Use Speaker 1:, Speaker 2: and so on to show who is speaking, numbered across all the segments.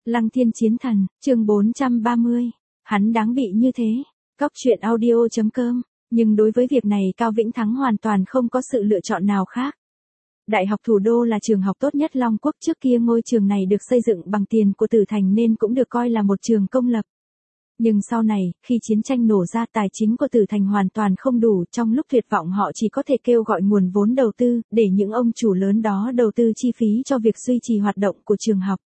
Speaker 1: Lăng Thiên Chiến Thần, chương 430. Hắn đáng bị như thế. Cóc truyện audio.com. Nhưng đối với việc này Cao Vĩnh Thắng hoàn toàn không có sự lựa chọn nào khác. Đại học Thủ đô là trường học tốt nhất Long Quốc, trước kia ngôi trường này được xây dựng bằng tiền của Tử Thành nên cũng được coi là một trường công lập. Nhưng sau này, khi chiến tranh nổ ra, tài chính của Tử Thành hoàn toàn không đủ, trong lúc tuyệt vọng họ chỉ có thể kêu gọi nguồn vốn đầu tư, để những ông chủ lớn đó đầu tư chi phí cho việc duy trì hoạt động của trường học.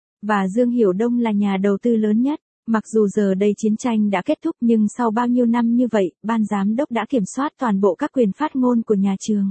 Speaker 1: Và Dương Hiểu Đông là nhà đầu tư lớn nhất. Mặc dù giờ đây chiến tranh đã kết thúc nhưng sau bao nhiêu năm như vậy, ban giám đốc đã kiểm soát toàn bộ các quyền phát ngôn của nhà trường.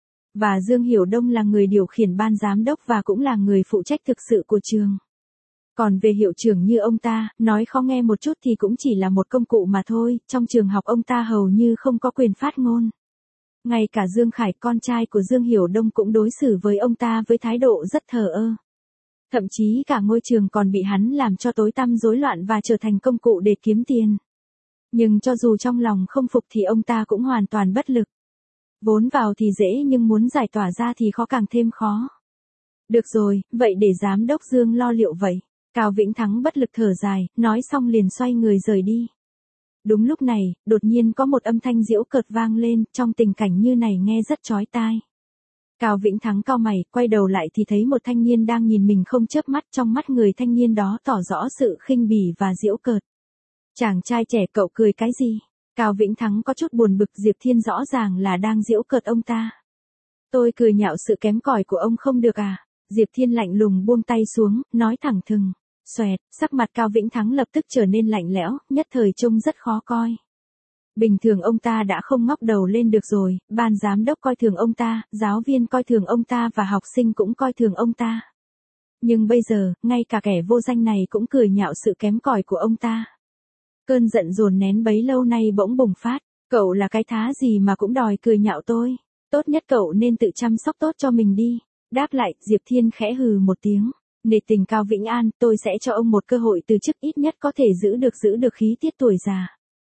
Speaker 1: Và Dương Hiểu Đông là người điều khiển ban giám đốc và cũng là người phụ trách thực sự của trường. Còn về hiệu trưởng như ông ta, nói khó nghe một chút thì cũng chỉ là một công cụ mà thôi, trong trường học ông ta hầu như không có quyền phát ngôn. Ngay cả Dương Khải, con trai của Dương Hiểu Đông cũng đối xử với ông ta với thái độ rất thờ ơ. Thậm chí cả ngôi trường còn bị hắn làm cho tối tăm rối loạn và trở thành công cụ để kiếm tiền. Nhưng cho dù trong lòng không phục thì ông ta cũng hoàn toàn bất lực. Vốn vào thì dễ nhưng muốn giải tỏa ra thì khó càng thêm khó. Được rồi, vậy để giám đốc Dương lo liệu vậy. Cao Vĩnh Thắng bất lực thở dài, nói xong liền xoay người rời đi. Đúng lúc này, đột nhiên có một âm thanh giễu cợt vang lên, trong tình cảnh như này nghe rất chói tai. Cao Vĩnh Thắng cau mày, quay đầu lại thì thấy một thanh niên đang nhìn mình không chớp mắt, trong mắt người thanh niên đó tỏ rõ sự khinh bỉ và giễu cợt. Chàng trai trẻ, cậu cười cái gì? Cao Vĩnh Thắng có chút buồn bực, Diệp Thiên rõ ràng là đang giễu cợt ông ta. Tôi cười nhạo sự kém cỏi của ông không được à? Diệp Thiên lạnh lùng buông tay xuống, nói thẳng thừng. Xoẹt, sắc mặt Cao Vĩnh Thắng lập tức trở nên lạnh lẽo, nhất thời trông rất khó coi. Bình thường ông ta đã không ngóc đầu lên được rồi, ban giám đốc coi thường ông ta, giáo viên coi thường ông ta và học sinh cũng coi thường ông ta. Nhưng bây giờ, ngay cả kẻ vô danh này cũng cười nhạo sự kém cỏi của ông ta. Cơn giận dồn nén bấy lâu nay bỗng bùng phát, cậu là cái thá gì mà cũng đòi cười nhạo tôi, tốt nhất cậu nên tự chăm sóc tốt cho mình đi. Đáp lại, Diệp Thiên khẽ hừ một tiếng. Nể tình Cao Vĩnh An, tôi sẽ cho ông một cơ hội từ chức, ít nhất có thể giữ được khí tiết tuổi già.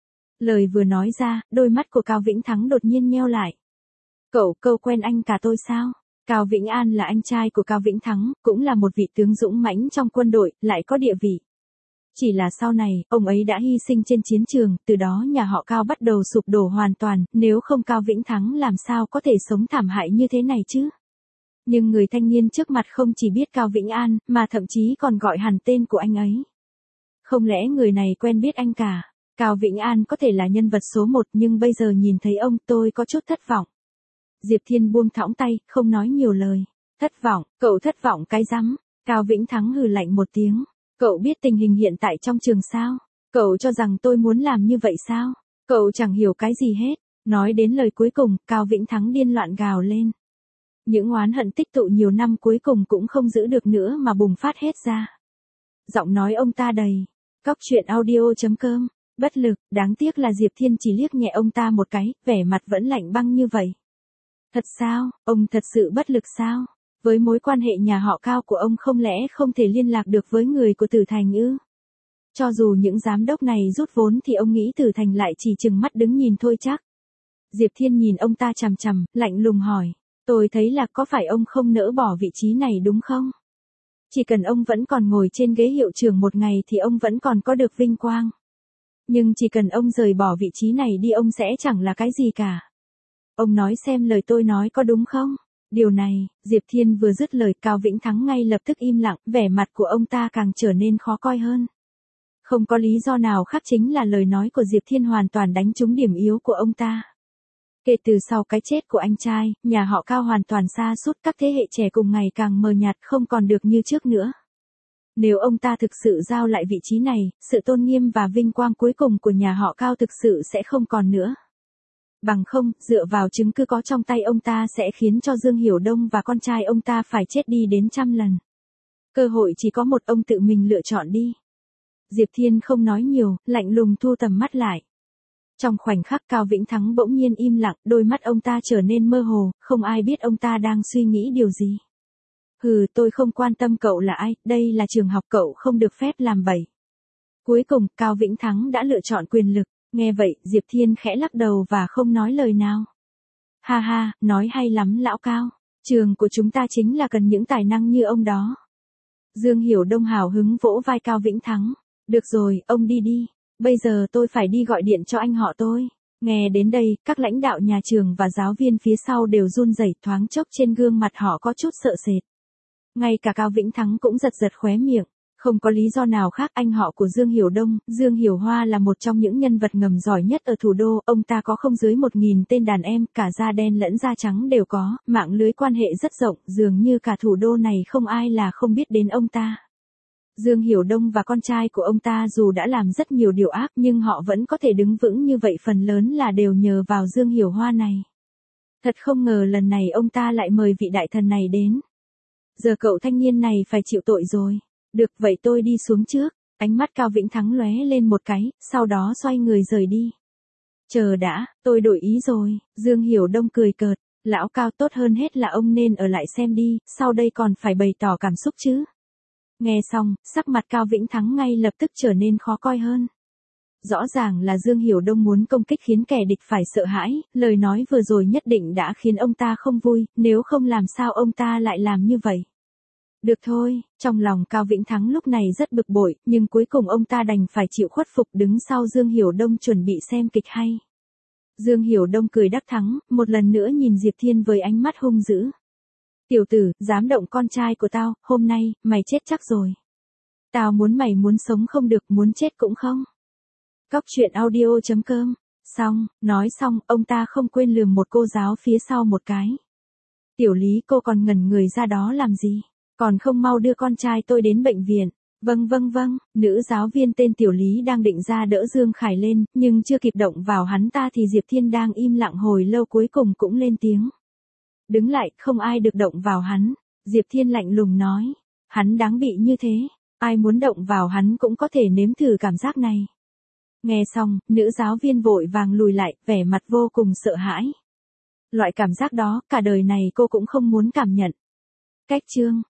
Speaker 1: Lời vừa nói ra, đôi mắt của Cao Vĩnh Thắng đột nhiên nheo lại. Cậu quen anh cả tôi sao? Cao Vĩnh An là anh trai của Cao Vĩnh Thắng, cũng là một vị tướng dũng mãnh trong quân đội, lại có địa vị. Chỉ là sau này, ông ấy đã hy sinh trên chiến trường, từ đó nhà họ Cao bắt đầu sụp đổ hoàn toàn, nếu không Cao Vĩnh Thắng làm sao có thể sống thảm hại như thế này chứ? Nhưng người thanh niên trước mặt không chỉ biết Cao Vĩnh An, mà thậm chí còn gọi hẳn tên của anh ấy. Không lẽ người này quen biết anh cả? Cao Vĩnh An có thể là nhân vật số 1 nhưng bây giờ nhìn thấy ông tôi có chút thất vọng. Diệp Thiên buông thõng tay, không nói nhiều lời. Thất vọng, cậu thất vọng cái rắm. Cao Vĩnh Thắng hừ lạnh một tiếng. Cậu biết tình hình hiện tại trong trường sao? Cậu cho rằng tôi muốn làm như vậy sao? Cậu chẳng hiểu cái gì hết. Nói đến lời cuối cùng, Cao Vĩnh Thắng điên loạn gào lên. Những oán hận tích tụ nhiều năm cuối cùng cũng không giữ được nữa mà bùng phát hết ra. Giọng nói ông ta đầy. Cóc truyện audio.com. Bất lực, đáng tiếc là Diệp Thiên chỉ liếc nhẹ ông ta một cái, vẻ mặt vẫn lạnh băng như vậy. Thật sao, ông thật sự bất lực sao? Với mối quan hệ nhà họ Cao của ông không lẽ không thể liên lạc được với người của Tử Thành ư? Cho dù những giám đốc này rút vốn thì ông nghĩ Tử Thành lại chỉ chừng mắt đứng nhìn thôi chắc. Diệp Thiên nhìn ông ta chằm chằm, lạnh lùng hỏi. Tôi thấy là có phải ông không nỡ bỏ vị trí này đúng không? Chỉ cần ông vẫn còn ngồi trên ghế hiệu trưởng một ngày thì ông vẫn còn có được vinh quang. Nhưng chỉ cần ông rời bỏ vị trí này đi ông sẽ chẳng là cái gì cả. Ông nói xem lời tôi nói có đúng không? Điều này, Diệp Thiên vừa dứt lời Cao Vĩnh Thắng ngay lập tức im lặng, vẻ mặt của ông ta càng trở nên khó coi hơn. Không có lý do nào khác chính là lời nói của Diệp Thiên hoàn toàn đánh trúng điểm yếu của ông ta. Kể từ sau cái chết của anh trai, nhà họ Cao hoàn toàn sa sút, các thế hệ trẻ cùng ngày càng mờ nhạt không còn được như trước nữa. Nếu ông ta thực sự giao lại vị trí này, sự tôn nghiêm và vinh quang cuối cùng của nhà họ Cao thực sự sẽ không còn nữa. Bằng không, dựa vào chứng cứ có trong tay ông ta sẽ khiến cho Dương Hiểu Đông và con trai ông ta phải chết đi đến 100 lần. Cơ hội chỉ có một, ông tự mình lựa chọn đi. Diệp Thiên không nói nhiều, lạnh lùng thu tầm mắt lại. Trong khoảnh khắc Cao Vĩnh Thắng bỗng nhiên im lặng, đôi mắt ông ta trở nên mơ hồ, không ai biết ông ta đang suy nghĩ điều gì. Hừ, tôi không quan tâm cậu là ai, đây là trường học, cậu không được phép làm bậy. Cuối cùng, Cao Vĩnh Thắng đã lựa chọn quyền lực, nghe vậy, Diệp Thiên khẽ lắc đầu và không nói lời nào. Ha ha, nói hay lắm lão Cao, trường của chúng ta chính là cần những tài năng như ông đó. Dương Hiểu Đông hào hứng vỗ vai Cao Vĩnh Thắng. Được rồi, ông đi đi. Bây giờ tôi phải đi gọi điện cho anh họ tôi. Nghe đến đây, các lãnh đạo nhà trường và giáo viên phía sau đều run rẩy, thoáng chốc trên gương mặt họ có chút sợ sệt. Ngay cả Cao Vĩnh Thắng cũng giật giật khóe miệng. Không có lý do nào khác, anh họ của Dương Hiểu Đông, Dương Hiểu Hoa là một trong những nhân vật ngầm giỏi nhất ở thủ đô, ông ta có không dưới 1.000 tên đàn em, cả da đen lẫn da trắng đều có, mạng lưới quan hệ rất rộng, dường như cả thủ đô này không ai là không biết đến ông ta. Dương Hiểu Đông và con trai của ông ta dù đã làm rất nhiều điều ác nhưng họ vẫn có thể đứng vững như vậy, phần lớn là đều nhờ vào Dương Hiểu Hoa này. Thật không ngờ lần này ông ta lại mời vị đại thần này đến. Giờ cậu thanh niên này phải chịu tội rồi. Được vậy tôi đi xuống trước. Ánh mắt Cao Vĩnh Thắng lóe lên một cái, sau đó xoay người rời đi. Chờ đã, tôi đổi ý rồi. Dương Hiểu Đông cười cợt. Lão Cao, tốt hơn hết là ông nên ở lại xem đi, sau đây còn phải bày tỏ cảm xúc chứ. Nghe xong, sắc mặt Cao Vĩnh Thắng ngay lập tức trở nên khó coi hơn. Rõ ràng là Dương Hiểu Đông muốn công kích khiến kẻ địch phải sợ hãi, lời nói vừa rồi nhất định đã khiến ông ta không vui, nếu không làm sao ông ta lại làm như vậy. Được thôi, trong lòng Cao Vĩnh Thắng lúc này rất bực bội, nhưng cuối cùng ông ta đành phải chịu khuất phục đứng sau Dương Hiểu Đông chuẩn bị xem kịch hay. Dương Hiểu Đông cười đắc thắng, một lần nữa nhìn Diệp Thiên với ánh mắt hung dữ. Tiểu tử, dám động con trai của tao, hôm nay, mày chết chắc rồi. Tao muốn mày muốn sống không được, muốn chết cũng không. Cóc truyện audio.com. Xong, nói xong, ông ta không quên lườm một cô giáo phía sau một cái. Tiểu Lý, cô còn ngẩn người ra đó làm gì? Còn không mau đưa con trai tôi đến bệnh viện. Vâng, nữ giáo viên tên Tiểu Lý đang định ra đỡ Dương Khải lên, nhưng chưa kịp động vào hắn ta thì Diệp Thiên đang im lặng hồi lâu cuối cùng cũng lên tiếng. Đứng lại, không ai được động vào hắn. Diệp Thiên lạnh lùng nói. Hắn đáng bị như thế. Ai muốn động vào hắn cũng có thể nếm thử cảm giác này. Nghe xong, nữ giáo viên vội vàng lùi lại, vẻ mặt vô cùng sợ hãi. Loại cảm giác đó, cả đời này cô cũng không muốn cảm nhận. Cách chương